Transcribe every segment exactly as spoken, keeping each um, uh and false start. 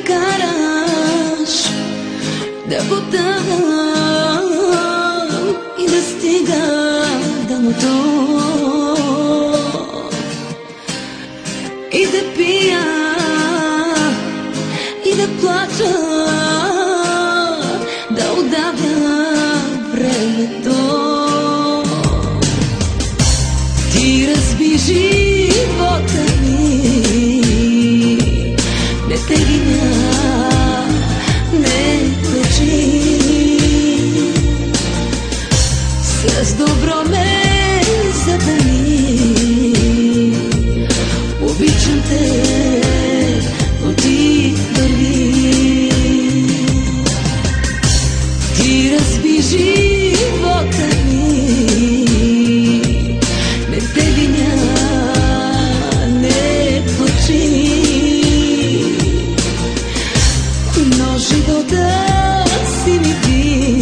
караш да потъвам и да стига дъното, и да пия, и да плача, да удавя времето. Ти разби живота ми, не те виня, не плачи, с добро ме забрани. Обичам те, но ти върви. Ти разби живота ми, не те виня, не плачи, но живота си ми би,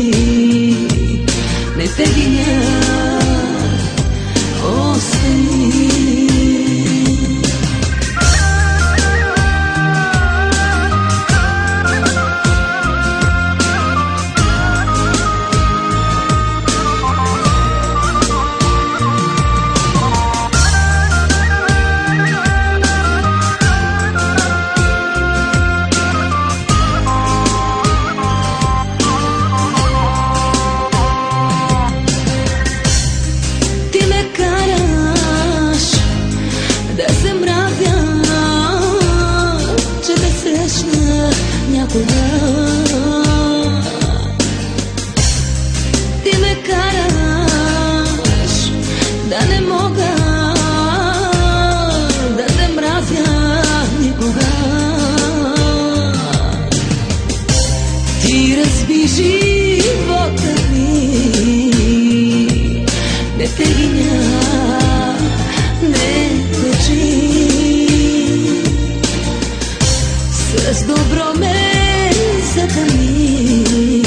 не те виня, остани. Ти ме караш да не мога да те мразя никога. Ти разби живота ми, не те виня, не плачи, с добро ме забрани.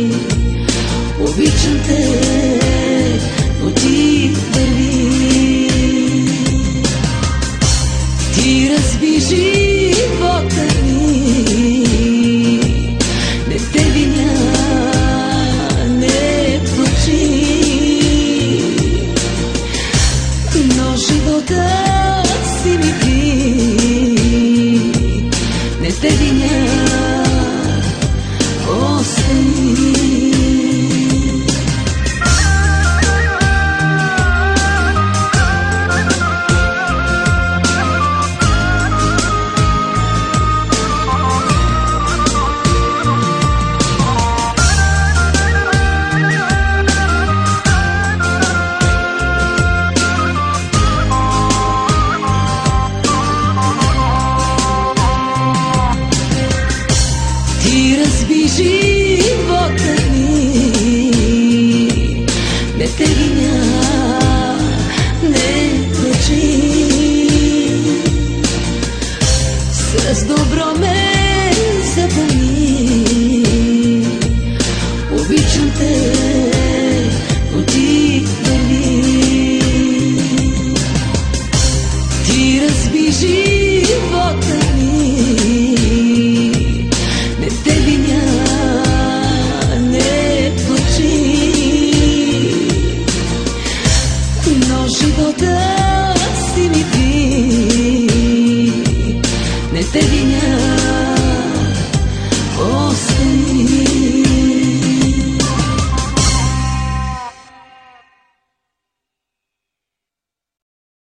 Обичам те, но ти върви. Ти разби живота ми, не те виня, не плачи, но живота си ми би, не те виня, остани. Ти разби живота ми, не те виня, не плачи, с добро ме забрани. Обичам те, но ти върви. Ти разби живота ми, не те виня, не плачи, но живота си ми би, не те виня.